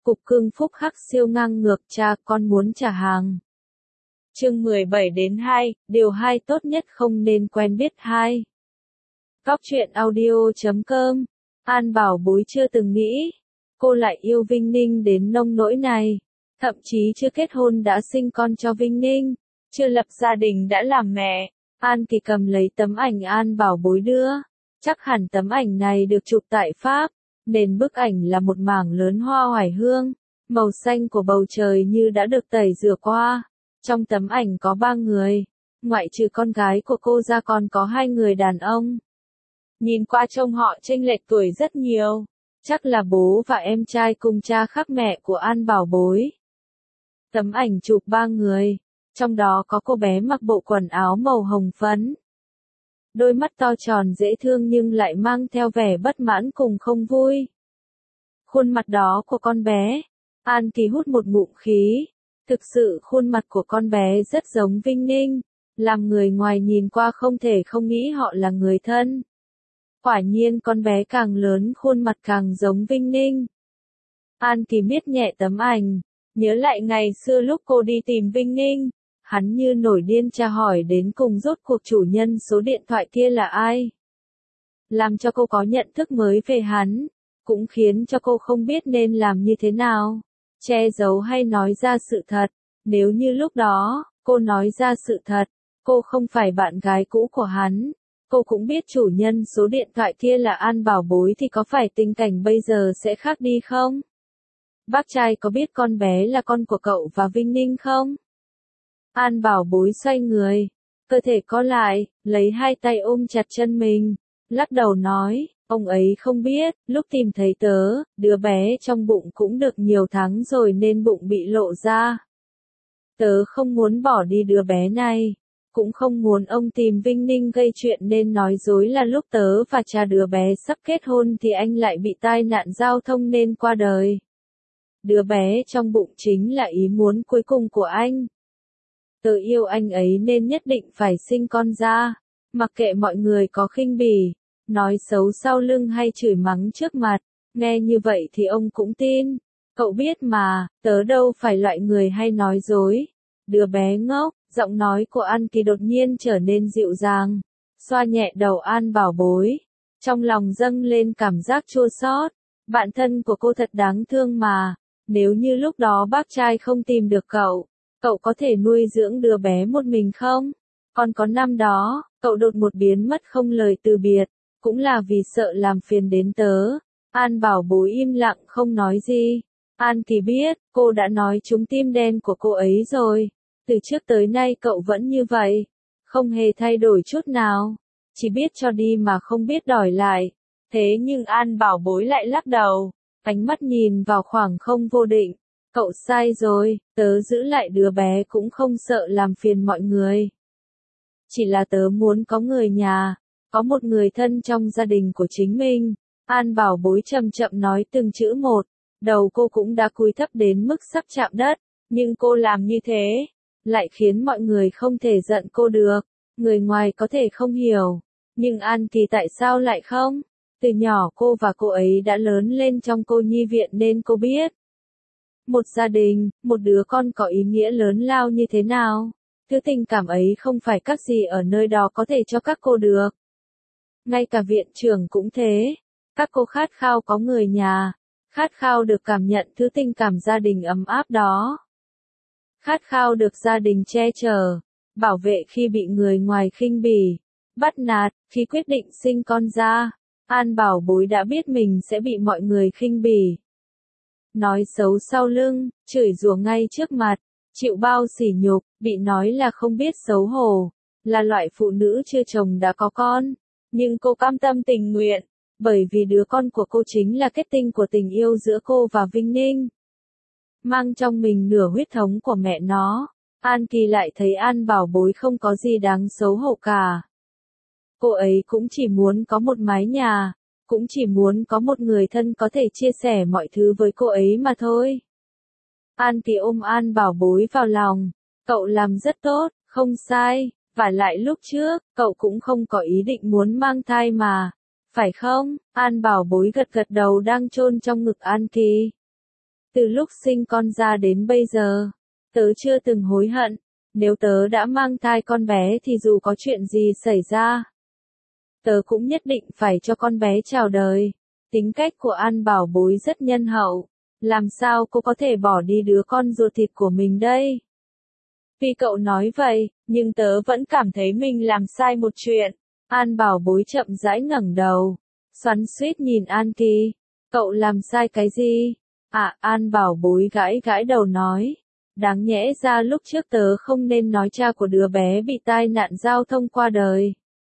Cục cưng phúc hắc siêu ngang ngược cha con muốn trả hàng. Chương 17 đến 2, điều 2 tốt nhất không nên quen biết 2. Góc truyện audio.com. An Bảo Bối chưa từng nghĩ, cô lại yêu Vinh Ninh đến nông nỗi này. Thậm chí chưa kết hôn đã sinh con cho Vinh Ninh, chưa lập gia đình đã làm mẹ. An Kỳ cầm lấy tấm ảnh An Bảo Bối đưa. Chắc hẳn tấm ảnh này được chụp tại Pháp, nền bức ảnh là một mảng lớn hoa oải hương. Màu xanh của bầu trời như đã được tẩy rửa qua. Trong tấm ảnh có 3 người, ngoại trừ con gái của cô ra còn có 2 người đàn ông. Nhìn qua trông họ chênh lệch tuổi rất nhiều, chắc là bố và em trai cùng cha khác mẹ của An Bảo Bối. Tấm ảnh chụp 3 người, trong đó có cô bé mặc bộ quần áo màu hồng phấn. Đôi mắt to tròn dễ thương nhưng lại mang theo vẻ bất mãn cùng không vui. Khuôn mặt đó của con bé, An Kỳ hút một ngụm khí. Thực sự khuôn mặt của con bé rất giống Vinh Ninh, làm người ngoài nhìn qua không thể không nghĩ họ là người thân. Quả nhiên con bé càng lớn khuôn mặt càng giống Vinh Ninh. An Kỳ miết nhẹ tấm ảnh, nhớ lại ngày xưa lúc cô đi tìm Vinh Ninh, hắn như nổi điên tra hỏi đến cùng rốt cuộc chủ nhân số điện thoại kia là ai. Làm cho cô có nhận thức mới về hắn, cũng khiến cho cô không biết nên làm như thế nào. Che giấu hay nói ra sự thật. Nếu như lúc đó, cô nói ra sự thật, cô không phải bạn gái cũ của hắn, cô cũng biết chủ nhân số điện thoại kia là An Bảo Bối thì có phải tình cảnh bây giờ sẽ khác đi không? Bác trai có biết con bé là con của cậu và Vinh Ninh không? An Bảo Bối xoay người, cơ thể co lại, lấy 2 tay ôm chặt chân mình, lắc đầu nói. Ông ấy không biết, lúc tìm thấy tớ, đứa bé trong bụng cũng được nhiều tháng rồi nên bụng bị lộ ra. Tớ không muốn bỏ đi đứa bé này, cũng không muốn ông tìm Vinh Ninh gây chuyện nên nói dối là lúc tớ và cha đứa bé sắp kết hôn thì anh lại bị tai nạn giao thông nên qua đời. Đứa bé trong bụng chính là ý muốn cuối cùng của anh. Tớ yêu anh ấy nên nhất định phải sinh con ra, mặc kệ mọi người có khinh bỉ, nói xấu sau lưng hay chửi mắng trước mặt, nghe như vậy thì ông cũng tin. Cậu biết mà, tớ đâu phải loại người hay nói dối. Đứa bé ngốc, giọng nói của An Kỳ đột nhiên trở nên dịu dàng, xoa nhẹ đầu An Bảo Bối. Trong lòng dâng lên cảm giác chua xót. Bạn thân của cô thật đáng thương mà, nếu như lúc đó bác trai không tìm được cậu, cậu có thể nuôi dưỡng đứa bé một mình không? Còn có năm đó, cậu đột ngột biến mất không lời từ biệt. Cũng là vì sợ làm phiền đến tớ. An Bảo Bối im lặng không nói gì. An Kỳ biết, cô đã nói trúng tim đen của cô ấy rồi. Từ trước tới nay cậu vẫn như vậy. Không hề thay đổi chút nào. Chỉ biết cho đi mà không biết đòi lại. Thế nhưng An Bảo Bối lại lắc đầu. Ánh mắt nhìn vào khoảng không vô định. Cậu sai rồi, tớ giữ lại đứa bé cũng không sợ làm phiền mọi người. Chỉ là tớ muốn có người nhà. Có một người thân trong gia đình của chính mình. An Bảo Bối chậm chậm nói từng chữ một. Đầu cô cũng đã cúi thấp đến mức sắp chạm đất. Nhưng cô làm như thế, lại khiến mọi người không thể giận cô được. Người ngoài có thể không hiểu. Nhưng An Kỳ tại sao lại không? Từ nhỏ cô và cô ấy đã lớn lên trong cô nhi viện nên cô biết. Một gia đình, một đứa con có ý nghĩa lớn lao như thế nào. Thứ tình cảm ấy không phải các gì ở nơi đó có thể cho các cô được. Ngay cả viện trưởng cũng thế. Các cô khát khao có người nhà. Khát khao được cảm nhận thứ tình cảm gia đình ấm áp đó. Khát khao được gia đình che chở, bảo vệ khi bị người ngoài khinh bỉ, bắt nạt, khi quyết định sinh con ra. An Bảo Bối đã biết mình sẽ bị mọi người khinh bỉ. Nói xấu sau lưng, chửi rủa ngay trước mặt, chịu bao sỉ nhục, bị nói là không biết xấu hổ, là loại phụ nữ chưa chồng đã có con. Nhưng cô cam tâm tình nguyện, bởi vì đứa con của cô chính là kết tinh của tình yêu giữa cô và Vinh Ninh. Mang trong mình nửa huyết thống của mẹ nó, An Kỳ lại thấy An Bảo Bối không có gì đáng xấu hổ cả. Cô ấy cũng chỉ muốn có một mái nhà, cũng chỉ muốn có một người thân có thể chia sẻ mọi thứ với cô ấy mà thôi. An Kỳ ôm An Bảo Bối vào lòng, cậu làm rất tốt, không sai, và lại lúc trước, cậu cũng không có ý định muốn mang thai mà, phải không? An Bảo Bối gật gật đầu đang chôn trong ngực An Kỳ. Từ lúc sinh con ra đến bây giờ, tớ chưa từng hối hận. Nếu tớ đã mang thai con bé thì dù có chuyện gì xảy ra, tớ cũng nhất định phải cho con bé chào đời. Tính cách của An Bảo Bối rất nhân hậu. Làm sao cô có thể bỏ đi đứa con ruột thịt của mình đây? Vì cậu nói vậy, nhưng tớ vẫn cảm thấy mình làm sai một chuyện. An Bảo Bối chậm rãi ngẩng đầu, xoắn xuýt nhìn An Kỳ. Cậu làm sai cái gì? An Bảo Bối gãi gãi đầu nói. Đáng nhẽ ra lúc trước tớ không nên nói cha của đứa bé bị tai nạn giao thông qua đời.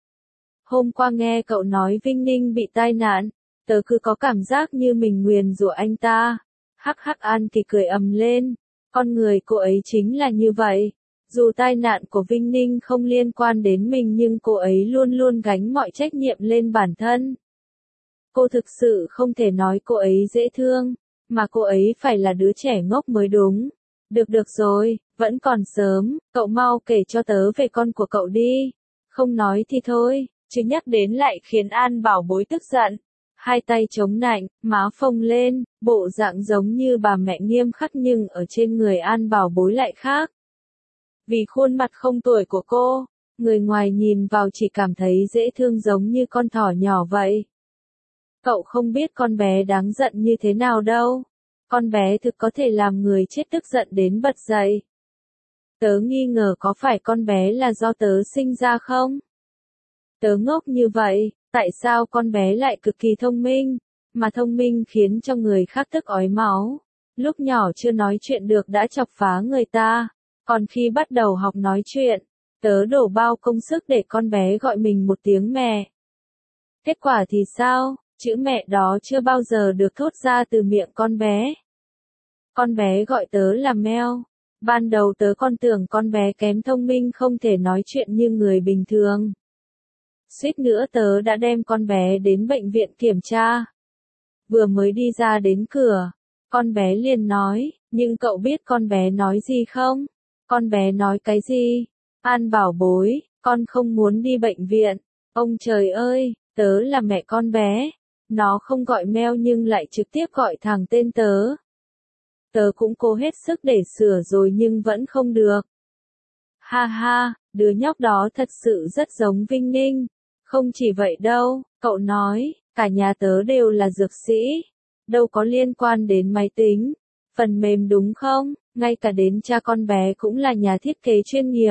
Hôm qua nghe cậu nói Vinh Ninh bị tai nạn, tớ cứ có cảm giác như mình nguyền rủa anh ta. Hắc hắc, An Kỳ cười ầm lên. Con người cô ấy chính là như vậy. Dù tai nạn của Vinh Ninh không liên quan đến mình nhưng cô ấy luôn luôn gánh mọi trách nhiệm lên bản thân. Cô thực sự không thể nói cô ấy dễ thương, mà cô ấy phải là đứa trẻ ngốc mới đúng. Được rồi, vẫn còn sớm, cậu mau kể cho tớ về con của cậu đi. Không nói thì thôi, chứ nhắc đến lại khiến An Bảo Bối tức giận. Hai tay chống nạnh, má phồng lên, bộ dạng giống như bà mẹ nghiêm khắc nhưng ở trên người An Bảo Bối lại khác. Vì khuôn mặt không tuổi của cô, người ngoài nhìn vào chỉ cảm thấy dễ thương giống như con thỏ nhỏ vậy. Cậu không biết con bé đáng giận như thế nào đâu. Con bé thực có thể làm người chết tức giận đến bật dậy. Tớ nghi ngờ có phải con bé là do tớ sinh ra không? Tớ ngốc như vậy, tại sao con bé lại cực kỳ thông minh, mà thông minh khiến cho người khác tức ói máu. Lúc nhỏ chưa nói chuyện được đã chọc phá người ta, còn khi bắt đầu học nói chuyện, tớ đổ bao công sức để con bé gọi mình một tiếng mẹ. Kết quả thì sao? Chữ mẹ đó chưa bao giờ được thốt ra từ miệng con bé. Con bé gọi tớ là Meo. Ban đầu tớ còn tưởng con bé kém thông minh không thể nói chuyện như người bình thường. Suýt nữa tớ đã đem con bé đến bệnh viện kiểm tra. Vừa mới đi ra đến cửa, con bé liền nói, nhưng cậu biết con bé nói gì không? Con bé nói cái gì? An Bảo Bối, con không muốn đi bệnh viện. Ông trời ơi, tớ là mẹ con bé. Nó không gọi Meo nhưng lại trực tiếp gọi thẳng tên tớ. Tớ cũng cố hết sức để sửa rồi nhưng vẫn không được. Ha ha, đứa nhóc đó thật sự rất giống Vinh Ninh. Không chỉ vậy đâu, cậu nói, cả nhà tớ đều là dược sĩ. Đâu có liên quan đến máy tính, phần mềm đúng không? Ngay cả đến cha con bé cũng là nhà thiết kế chuyên nghiệp.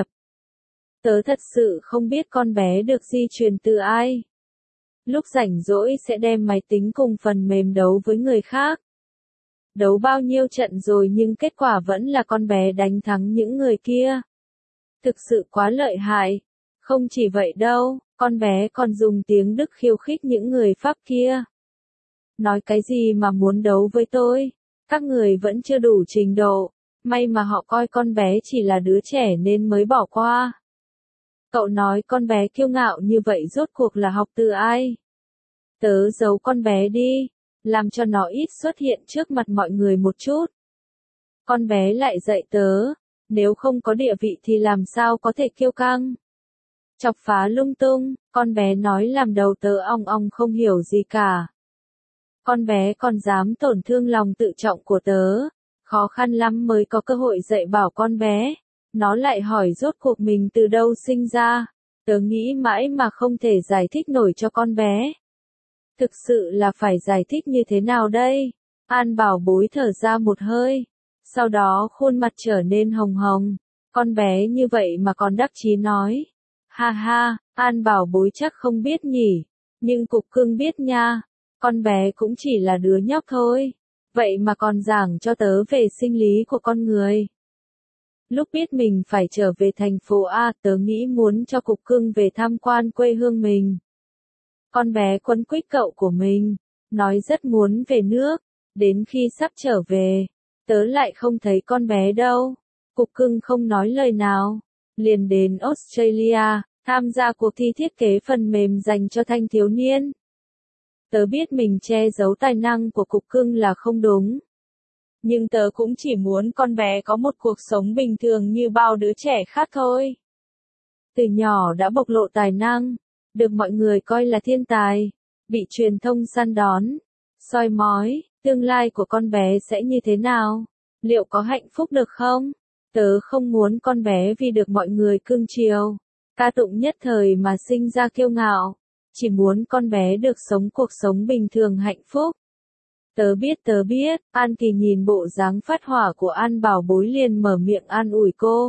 Tớ thật sự không biết con bé được di truyền từ ai. Lúc rảnh rỗi sẽ đem máy tính cùng phần mềm đấu với người khác. Đấu bao nhiêu trận rồi nhưng kết quả vẫn là con bé đánh thắng những người kia. Thực sự quá lợi hại. Không chỉ vậy đâu, con bé còn dùng tiếng Đức khiêu khích những người Pháp kia. Nói cái gì mà muốn đấu với tôi? Các người vẫn chưa đủ trình độ. May mà họ coi con bé chỉ là đứa trẻ nên mới bỏ qua. Cậu nói con bé kiêu ngạo như vậy rốt cuộc là học từ ai? Tớ giấu con bé đi, làm cho nó ít xuất hiện trước mặt mọi người một chút. Con bé lại dạy tớ, nếu không có địa vị thì làm sao có thể kiêu căng. Chọc phá lung tung, con bé nói làm đầu tớ ong ong không hiểu gì cả. Con bé còn dám tổn thương lòng tự trọng của tớ, khó khăn lắm mới có cơ hội dạy bảo con bé. Nó lại hỏi rốt cuộc mình từ đâu sinh ra, tớ nghĩ mãi mà không thể giải thích nổi cho con bé. Thực sự là phải giải thích như thế nào đây? An Bảo Bối thở ra một hơi, sau đó khuôn mặt trở nên hồng hồng. Con bé như vậy mà còn đắc chí nói. Ha ha, An Bảo Bối chắc không biết nhỉ, nhưng Cục Cưng biết nha. Con bé cũng chỉ là đứa nhóc thôi, vậy mà còn giảng cho tớ về sinh lý của con người. Lúc biết mình phải trở về thành phố A, tớ nghĩ muốn cho Cục Cưng về tham quan quê hương mình. Con bé quấn quýt cậu của mình, nói rất muốn về nước, đến khi sắp trở về, tớ lại không thấy con bé đâu. Cục Cưng không nói lời nào, liền đến Australia, tham gia cuộc thi thiết kế phần mềm dành cho thanh thiếu niên. Tớ biết mình che giấu tài năng của Cục Cưng là không đúng. Nhưng tớ cũng chỉ muốn con bé có một cuộc sống bình thường như bao đứa trẻ khác thôi. Từ nhỏ đã bộc lộ tài năng, được mọi người coi là thiên tài, bị truyền thông săn đón, soi mói, Tương lai của con bé sẽ như thế nào? Liệu có hạnh phúc được không? Tớ không muốn con bé vì được mọi người cưng chiều, ca tụng nhất thời mà sinh ra kiêu ngạo. Chỉ muốn con bé được sống cuộc sống bình thường hạnh phúc. Tớ biết, An Kỳ nhìn bộ dáng phát hỏa của An Bảo Bối liền mở miệng an ủi cô.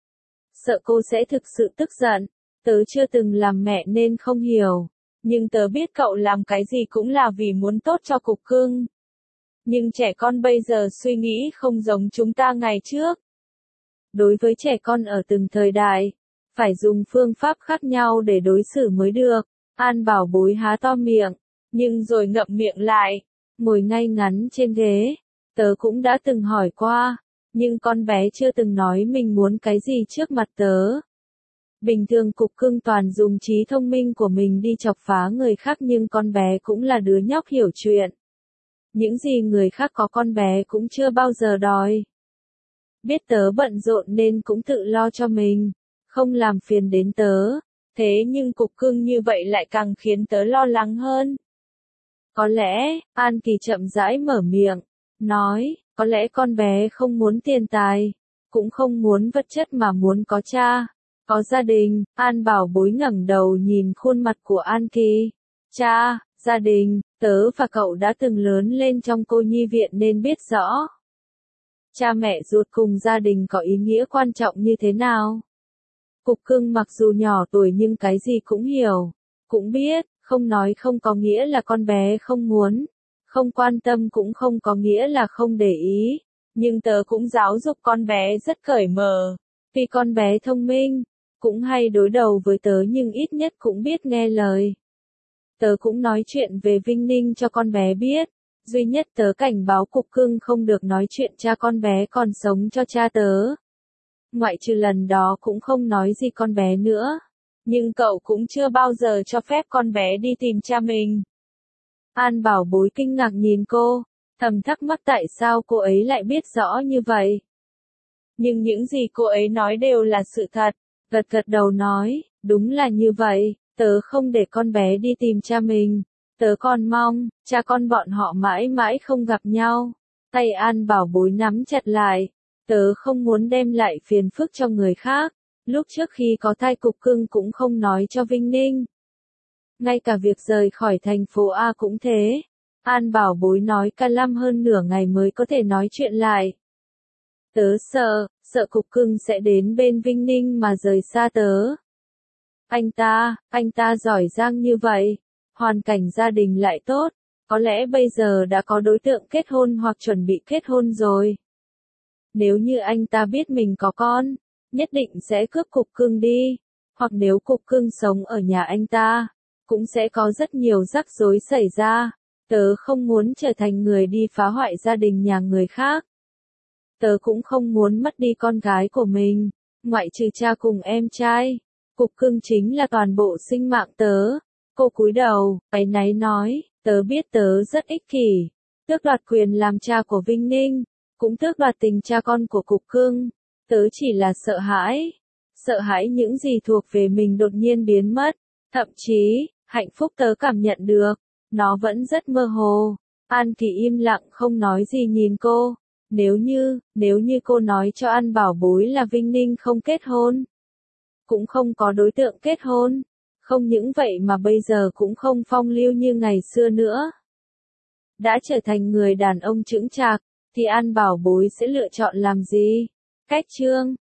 Sợ cô sẽ thực sự tức giận, tớ chưa từng làm mẹ nên không hiểu, nhưng tớ biết cậu làm cái gì cũng là vì muốn tốt cho Cục Cưng. Nhưng trẻ con bây giờ suy nghĩ không giống chúng ta ngày trước. Đối với trẻ con ở từng thời đại, phải dùng phương pháp khác nhau để đối xử mới được. An Bảo Bối há to miệng, nhưng rồi ngậm miệng lại, ngồi ngay ngắn trên ghế. Tớ cũng đã từng hỏi qua, nhưng con bé chưa từng nói mình muốn cái gì trước mặt tớ. Bình thường Cục Cưng toàn dùng trí thông minh của mình đi chọc phá người khác, nhưng con bé cũng là đứa nhóc hiểu chuyện. Những gì người khác có con bé cũng chưa bao giờ đòi. Biết tớ bận rộn nên cũng tự lo cho mình, không làm phiền đến tớ. Thế nhưng Cục Cưng như vậy lại càng khiến tớ lo lắng hơn. Có lẽ, An Kỳ chậm rãi mở miệng, nói, có lẽ con bé không muốn tiền tài, cũng không muốn vật chất mà muốn có cha, có gia đình. An Bảo Bối ngẩng đầu nhìn khuôn mặt của An Kỳ. Cha, gia đình, tớ và cậu đã từng lớn lên trong cô nhi viện nên biết rõ. Cha mẹ ruột cùng gia đình có ý nghĩa quan trọng như thế nào. Cục Cưng mặc dù nhỏ tuổi nhưng cái gì cũng hiểu, cũng biết, không nói không có nghĩa là con bé không muốn, không quan tâm cũng không có nghĩa là không để ý, nhưng tớ cũng giáo dục con bé rất cởi mở, vì con bé thông minh, cũng hay đối đầu với tớ nhưng ít nhất cũng biết nghe lời. Tớ cũng nói chuyện về Vinh Ninh cho con bé biết, duy nhất tớ cảnh báo Cục Cưng không được nói chuyện cha con bé còn sống cho cha tớ. Ngoại trừ lần đó cũng không nói gì con bé nữa. Nhưng cậu cũng chưa bao giờ cho phép con bé đi tìm cha mình. An Bảo Bối kinh ngạc nhìn cô, thầm thắc mắc tại sao cô ấy lại biết rõ như vậy. Nhưng những gì cô ấy nói đều là sự thật, gật đầu nói, đúng là như vậy, tớ không để con bé đi tìm cha mình, tớ còn mong, cha con bọn họ mãi mãi không gặp nhau. Tay An Bảo Bối nắm chặt lại, tớ không muốn đem lại phiền phức cho người khác. Lúc trước khi có thai Cục Cưng cũng không nói cho Vinh Ninh. Ngay cả việc rời khỏi thành phố A cũng thế. An Bảo Bối nói cả lăm hơn nửa ngày mới có thể nói chuyện lại. Tớ sợ Cục Cưng sẽ đến bên Vinh Ninh mà rời xa tớ. Anh ta giỏi giang như vậy, hoàn cảnh gia đình lại tốt, có lẽ bây giờ đã có đối tượng kết hôn hoặc chuẩn bị kết hôn rồi. Nếu như anh ta biết mình có con, nhất định sẽ cướp Cục Cưng đi, hoặc nếu Cục Cưng sống ở nhà anh ta, cũng sẽ có rất nhiều rắc rối xảy ra. Tớ không muốn trở thành người đi phá hoại gia đình nhà người khác. Tớ cũng không muốn mất đi con gái của mình, ngoại trừ cha cùng em trai. Cục Cưng chính là toàn bộ sinh mạng tớ. Cô cúi đầu, áy náy nói, tớ biết tớ rất ích kỷ, tước đoạt quyền làm cha của Vinh Ninh, cũng tước đoạt tình cha con của Cục Cưng. Tớ chỉ là sợ hãi những gì thuộc về mình đột nhiên biến mất, thậm chí, hạnh phúc tớ cảm nhận được, nó vẫn rất mơ hồ. An Kỳ im lặng không nói gì nhìn cô, nếu như cô nói cho An Bảo Bối là Vinh Ninh không kết hôn, cũng không có đối tượng kết hôn, không những vậy mà bây giờ cũng không phong lưu như ngày xưa nữa. Đã trở thành người đàn ông chững chạc, thì An Bảo Bối sẽ lựa chọn làm gì? Cách chương